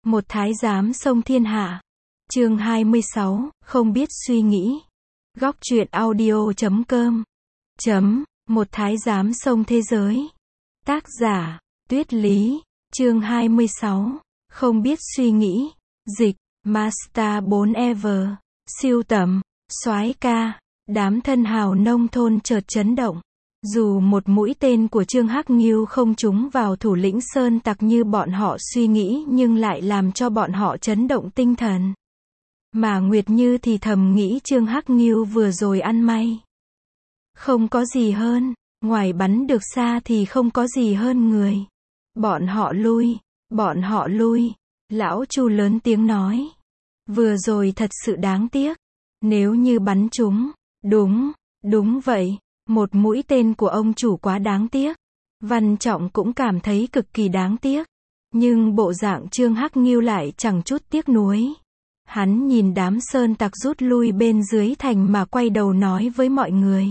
Một thái giám xông thiên hạ. Chương 26, không biết suy nghĩ. Góc truyện audio.com. Một thái giám xông thế giới. Tác giả, Tuyết Lý. Chương 26, không biết suy nghĩ. Dịch, Master 4 Ever. Siêu tầm, soái ca. Đám thân hào nông thôn chợt chấn động. Dù một mũi tên của Trương Hắc Nghiêu không trúng vào thủ lĩnh sơn tặc như bọn họ suy nghĩ, nhưng lại làm cho bọn họ chấn động tinh thần. Mà Nguyệt Như thì thầm nghĩ Trương Hắc Nghiêu vừa rồi ăn may. Không có gì hơn, ngoài bắn được xa thì không có gì hơn người. Bọn họ lui. Lão Chu lớn tiếng nói. Vừa rồi thật sự đáng tiếc. Nếu như bắn trúng. Đúng vậy. Một mũi tên của ông chủ quá đáng tiếc. Văn Trọng cũng cảm thấy cực kỳ đáng tiếc. Nhưng bộ dạng Trương Hắc Nghiêu lại chẳng chút tiếc nuối. Hắn nhìn đám sơn tặc rút lui bên dưới thành mà quay đầu nói với mọi người.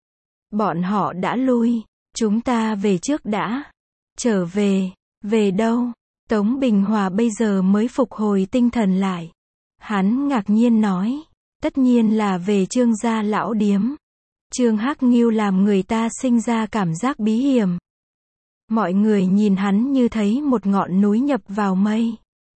Bọn họ đã lui, chúng ta về trước đã. Trở về đâu? Tống Bình Hòa bây giờ mới phục hồi tinh thần lại. Hắn ngạc nhiên nói, tất nhiên là về Trương gia lão điếm. Trương Hắc Nghiêu làm người ta sinh ra cảm giác bí hiểm. Mọi người nhìn hắn như thấy một ngọn núi nhập vào mây.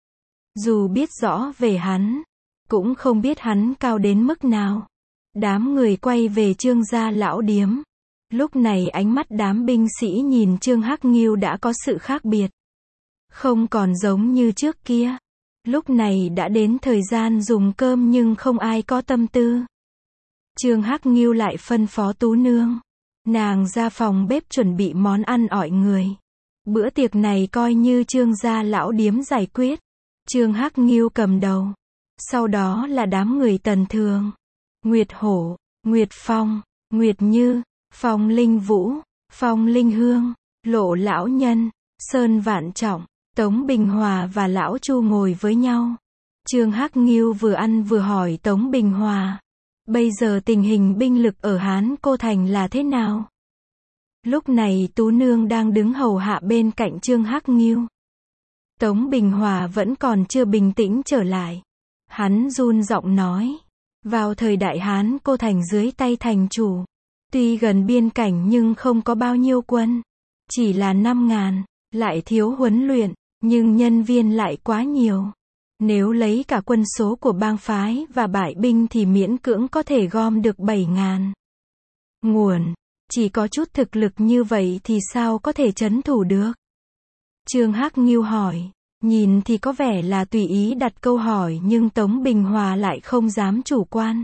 Dù biết rõ về hắn, cũng không biết hắn cao đến mức nào. Đám người quay về Trương gia lão điếm. Lúc này ánh mắt đám binh sĩ nhìn Trương Hắc Nghiêu đã có sự khác biệt. Không còn giống như trước kia. Lúc này đã đến thời gian dùng cơm nhưng không ai có tâm tư. Trương Hắc Nghiêu lại phân phó Tú Nương. Nàng ra phòng bếp chuẩn bị món ăn ỏi người. Bữa tiệc này coi như Trương gia lão điếm giải quyết. Trương Hắc Nghiêu cầm đầu. Sau đó là đám người tần thường. Nguyệt Hổ, Nguyệt Phong, Nguyệt Như, Phong Linh Vũ, Phong Linh Hương, Lộ Lão Nhân, Sơn Vạn Trọng, Tống Bình Hòa và Lão Chu ngồi với nhau. Trương Hắc Nghiêu vừa ăn vừa hỏi Tống Bình Hòa. Bây giờ tình hình binh lực ở Hán Cô Thành là thế nào? Lúc này Tú Nương đang đứng hầu hạ bên cạnh Trương Hắc Nghiêu. Tống Bình Hòa vẫn còn chưa bình tĩnh trở lại. Hắn run giọng nói. Vào thời đại Hán Cô Thành dưới tay thành chủ. Tuy gần biên cảnh nhưng không có bao nhiêu quân. Chỉ là 5.000, lại thiếu huấn luyện, nhưng nhân viên lại quá nhiều. Nếu lấy cả quân số của bang phái và bại binh thì miễn cưỡng có thể gom được 7.000. Nguồn, chỉ có chút thực lực như vậy thì sao có thể trấn thủ được? Trương Hắc Nghiêu hỏi, nhìn thì có vẻ là tùy ý đặt câu hỏi nhưng Tống Bình Hòa lại không dám chủ quan.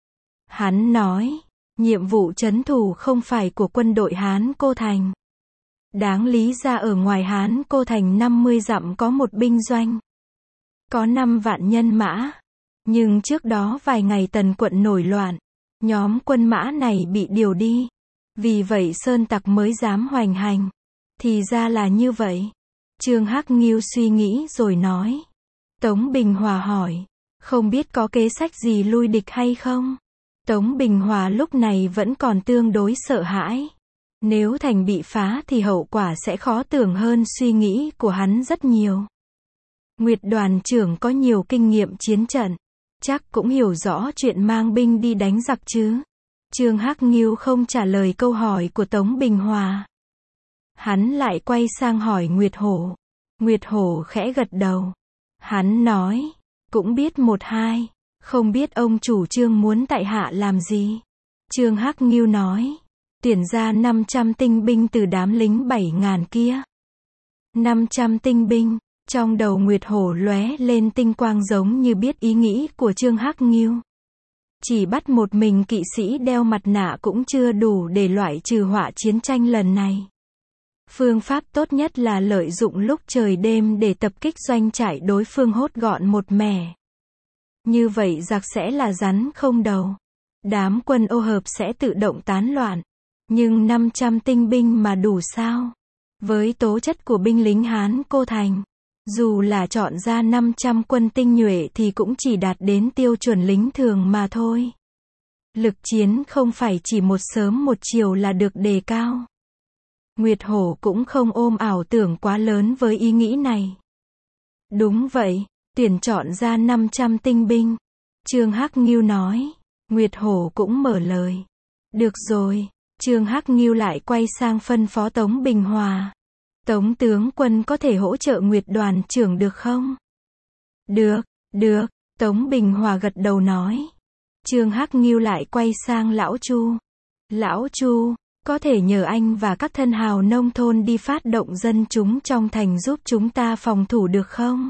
Hắn nói, nhiệm vụ trấn thủ không phải của quân đội Hán Cô Thành. Đáng lý ra ở ngoài Hán Cô Thành 50 dặm có một binh doanh. Có 5 vạn nhân mã. Nhưng trước đó vài ngày Tần quận nổi loạn. Nhóm quân mã này bị điều đi. Vì vậy sơn tặc mới dám hoành hành. Thì ra là như vậy. Trương Hắc Nghiêu suy nghĩ rồi nói. Tống Bình Hòa hỏi. Không biết có kế sách gì lui địch hay không? Tống Bình Hòa lúc này vẫn còn tương đối sợ hãi. Nếu thành bị phá thì hậu quả sẽ khó tưởng hơn suy nghĩ của hắn rất nhiều. Nguyệt đoàn trưởng có nhiều kinh nghiệm chiến trận. Chắc cũng hiểu rõ chuyện mang binh đi đánh giặc chứ. Trương Hắc Nghiêu không trả lời câu hỏi của Tống Bình Hòa. Hắn lại quay sang hỏi Nguyệt Hổ. Nguyệt Hổ khẽ gật đầu. Hắn nói, cũng biết một hai, không biết ông chủ Trương muốn tại hạ làm gì. Trương Hắc Nghiêu nói, tuyển ra 500 tinh binh từ đám lính 7.000 kia. 500 tinh binh. Trong đầu Nguyệt Hổ lóe lên tinh quang giống như biết ý nghĩ của Trương Hắc Nghiêu. Chỉ bắt một mình kỵ sĩ đeo mặt nạ cũng chưa đủ để loại trừ họa chiến tranh lần này. Phương pháp tốt nhất là lợi dụng lúc trời đêm để tập kích doanh trại đối phương hốt gọn một mẻ. Như vậy giặc sẽ là rắn không đầu. Đám quân ô hợp sẽ tự động tán loạn. Nhưng 500 tinh binh mà đủ sao? Với tố chất của binh lính Hán Cô Thành, dù là chọn ra 500 quân tinh nhuệ thì cũng chỉ đạt đến tiêu chuẩn lính thường mà thôi. Lực chiến không phải chỉ một sớm một chiều là được đề cao. Nguyệt Hổ cũng không ôm ảo tưởng quá lớn với ý nghĩ này. Đúng vậy, tuyển chọn ra 500 tinh binh. Trương Hắc Ngưu nói. Nguyệt Hổ cũng mở lời. Được rồi, Trương Hắc Ngưu lại quay sang phân phó Tống Bình Hòa. Tống tướng quân có thể hỗ trợ Nguyệt đoàn trưởng được không? Được, được, Tống Bình Hòa gật đầu nói. Trương Hắc Ngưu lại quay sang Lão Chu. Lão Chu, có thể nhờ anh và các thân hào nông thôn đi phát động dân chúng trong thành giúp chúng ta phòng thủ được không?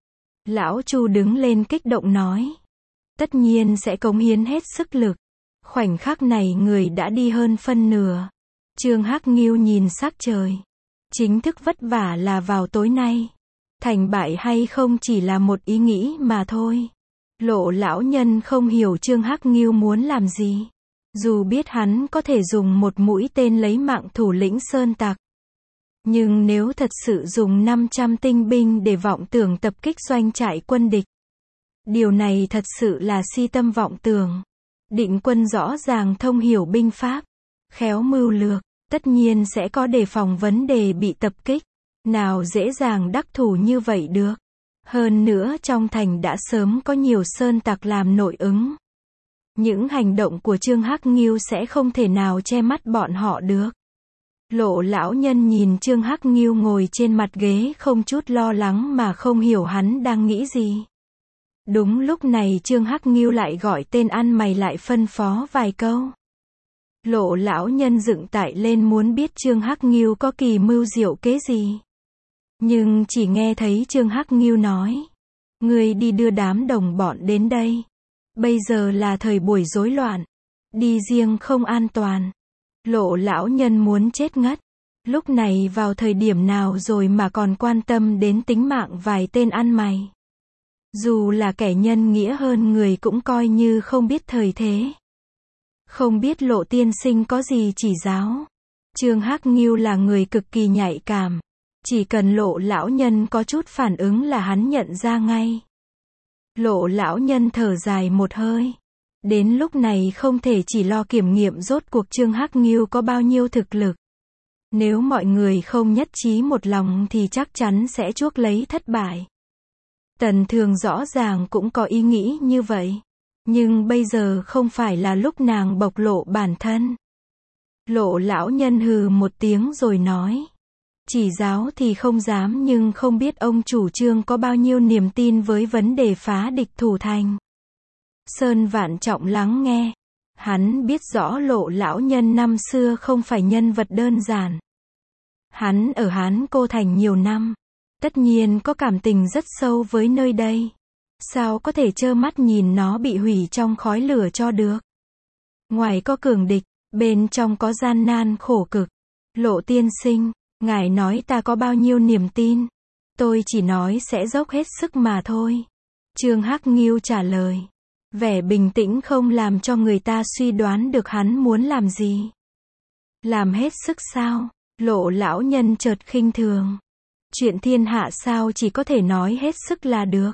Lão Chu đứng lên kích động nói. Tất nhiên sẽ cống hiến hết sức lực. Khoảnh khắc này người đã đi hơn phân nửa. Trương Hắc Ngưu nhìn sắc trời. Chính thức vất vả là vào tối nay. Thành bại hay không chỉ là một ý nghĩ mà thôi. Lộ lão nhân không hiểu Trương Hắc Ngưu muốn làm gì. Dù biết hắn có thể dùng một mũi tên lấy mạng thủ lĩnh sơn tặc. Nhưng nếu thật sự dùng 500 tinh binh để vọng tưởng tập kích doanh trại quân địch. Điều này thật sự là si tâm vọng tưởng. Định quân rõ ràng thông hiểu binh pháp. Khéo mưu lược, tất nhiên sẽ có đề phòng vấn đề bị tập kích. Nào dễ dàng đắc thủ như vậy được. Hơn nữa trong thành đã sớm có nhiều sơn tặc làm nội ứng. Những hành động của Trương Hắc Ngưu sẽ không thể nào che mắt bọn họ được. Lộ lão nhân nhìn Trương Hắc Ngưu ngồi trên mặt ghế không chút lo lắng mà không hiểu hắn đang nghĩ gì. Đúng lúc này Trương Hắc Ngưu lại gọi tên ăn mày lại phân phó vài câu. Lộ lão nhân dựng tại lên muốn biết Trương Hắc Ngưu có kỳ mưu diệu kế gì. Nhưng chỉ nghe thấy Trương Hắc Ngưu nói. Ngươi đi đưa đám đồng bọn đến đây. Bây giờ là thời buổi rối loạn. Đi riêng không an toàn. Lộ lão nhân muốn chết ngất. Lúc này vào thời điểm nào rồi mà còn quan tâm đến tính mạng vài tên ăn mày. Dù là kẻ nhân nghĩa hơn người cũng coi như không biết thời thế. Không biết Lộ tiên sinh có gì chỉ giáo. Trương Hắc Ngưu là người cực kỳ nhạy cảm. Chỉ cần Lộ lão nhân có chút phản ứng là hắn nhận ra ngay. Lộ lão nhân thở dài một hơi. Đến lúc này không thể chỉ lo kiểm nghiệm rốt cuộc Trương Hắc Ngưu có bao nhiêu thực lực. Nếu mọi người không nhất trí một lòng thì chắc chắn sẽ chuốc lấy thất bại. Tần Thường rõ ràng cũng có ý nghĩ như vậy. Nhưng bây giờ không phải là lúc nàng bộc lộ bản thân. Lộ lão nhân hừ một tiếng rồi nói. Chỉ giáo thì không dám nhưng không biết ông chủ Trương có bao nhiêu niềm tin với vấn đề phá địch thủ thành. Sơn Vạn Trọng lắng nghe. Hắn biết rõ Lộ lão nhân năm xưa không phải nhân vật đơn giản. Hắn ở Hán Cô Thành nhiều năm. Tất nhiên có cảm tình rất sâu với nơi đây. Sao có thể trơ mắt nhìn nó bị hủy trong khói lửa cho được. Ngoài có cường địch, bên trong có gian nan khổ cực. Lộ tiên sinh, ngài nói ta có bao nhiêu niềm tin. Tôi chỉ nói sẽ dốc hết sức mà thôi. Trương Hắc Ngưu trả lời. Vẻ bình tĩnh không làm cho người ta suy đoán được hắn muốn làm gì. Làm hết sức sao? Lộ lão nhân chợt khinh thường. Chuyện thiên hạ sao chỉ có thể nói hết sức là được.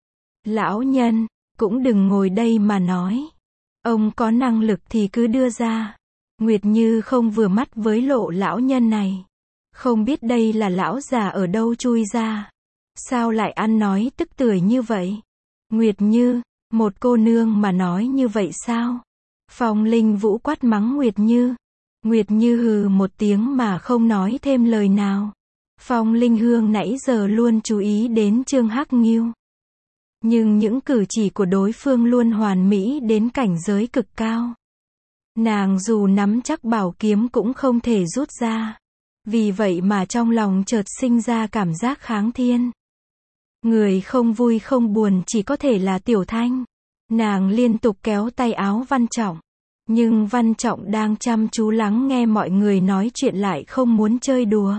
Lão nhân, cũng đừng ngồi đây mà nói. Ông có năng lực thì cứ đưa ra. Nguyệt Như không vừa mắt với Lộ lão nhân này. Không biết đây là lão già ở đâu chui ra. Sao lại ăn nói tức tưởi như vậy? Nguyệt Như, một cô nương mà nói như vậy sao? Phong Linh Vũ quát mắng Nguyệt Như. Nguyệt Như hừ một tiếng mà không nói thêm lời nào. Phong Linh Hương nãy giờ luôn chú ý đến Trương Hắc Ngưu. Nhưng những cử chỉ của đối phương luôn hoàn mỹ đến cảnh giới cực cao. Nàng dù nắm chắc bảo kiếm cũng không thể rút ra. Vì vậy mà trong lòng chợt sinh ra cảm giác kháng thiên. Người không vui không buồn chỉ có thể là Tiểu Thanh. Nàng liên tục kéo tay áo Văn Trọng. Nhưng Văn Trọng đang chăm chú lắng nghe mọi người nói chuyện lại không muốn chơi đùa.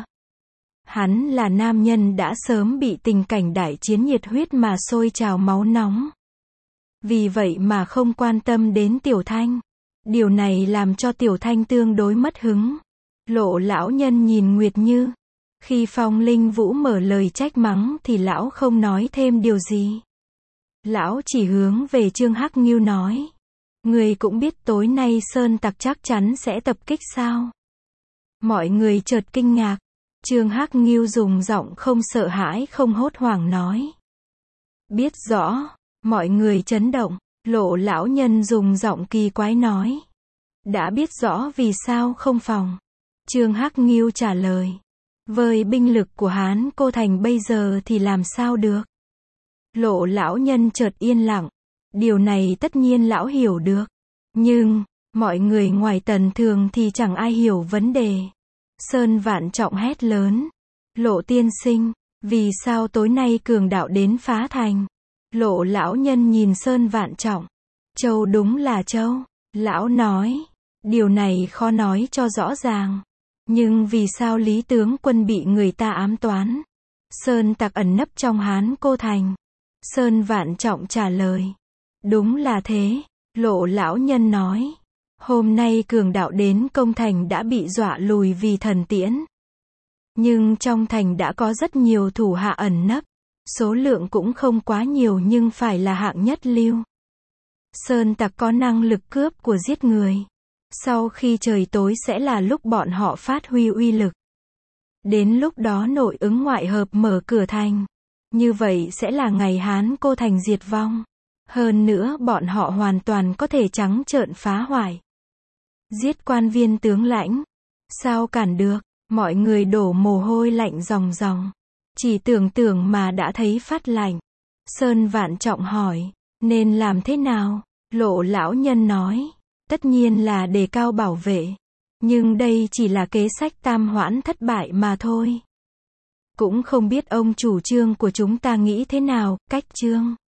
Hắn là nam nhân đã sớm bị tình cảnh đại chiến nhiệt huyết mà sôi trào máu nóng. Vì vậy mà không quan tâm đến Tiểu Thanh. Điều này làm cho Tiểu Thanh tương đối mất hứng. Lộ lão nhân nhìn Nguyệt Như. Khi Phong Linh Vũ mở lời trách mắng thì lão không nói thêm điều gì. Lão chỉ hướng về Trương Hắc Ngưu nói. Người cũng biết tối nay sơn tặc chắc chắn sẽ tập kích sao? Mọi người chợt kinh ngạc. Trương Hắc Ngưu dùng giọng không sợ hãi không hốt hoảng nói. Biết rõ, mọi người chấn động, Lộ lão nhân dùng giọng kỳ quái nói. Đã biết rõ vì sao không phòng. Trương Hắc Ngưu trả lời. Với binh lực của Hán Cô Thành bây giờ thì làm sao được? Lộ lão nhân chợt yên lặng. Điều này tất nhiên lão hiểu được. Nhưng, mọi người ngoài tầm thường thì chẳng ai hiểu vấn đề. Sơn Vạn Trọng hét lớn. Lộ tiên sinh, vì sao tối nay cường đạo đến phá thành? Lộ lão nhân nhìn Sơn Vạn Trọng. Châu đúng là châu. Lão nói. Điều này khó nói cho rõ ràng. Nhưng vì sao Lý tướng quân bị người ta ám toán? Sơn tặc ẩn nấp trong Hán Cô Thành. Sơn Vạn Trọng trả lời. Đúng là thế. Lộ lão nhân nói. Hôm nay cường đạo đến công thành đã bị dọa lùi vì thần tiễn. Nhưng trong thành đã có rất nhiều thủ hạ ẩn nấp. Số lượng cũng không quá nhiều nhưng phải là hạng nhất lưu. Sơn tặc có năng lực cướp của giết người. Sau khi trời tối sẽ là lúc bọn họ phát huy uy lực. Đến lúc đó nội ứng ngoại hợp mở cửa thành. Như vậy sẽ là ngày Hán Cô Thành diệt vong. Hơn nữa bọn họ hoàn toàn có thể trắng trợn phá hoại. Giết quan viên tướng lãnh. Sao cản được? Mọi người đổ mồ hôi lạnh ròng ròng. Chỉ tưởng tượng mà đã thấy phát lạnh. Sơn Vạn Trọng hỏi. Nên làm thế nào? Lộ lão nhân nói. Tất nhiên là đề cao bảo vệ. Nhưng đây chỉ là kế sách tam hoãn thất bại mà thôi. Cũng không biết ông chủ trương của chúng ta nghĩ thế nào, cách trương.